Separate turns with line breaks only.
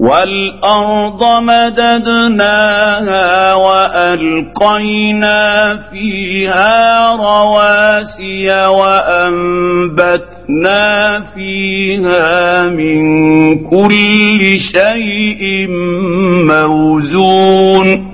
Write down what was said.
والأرض مددناها وألقينا فيها رواسي وأنبتنا فيها من كل شيء موزون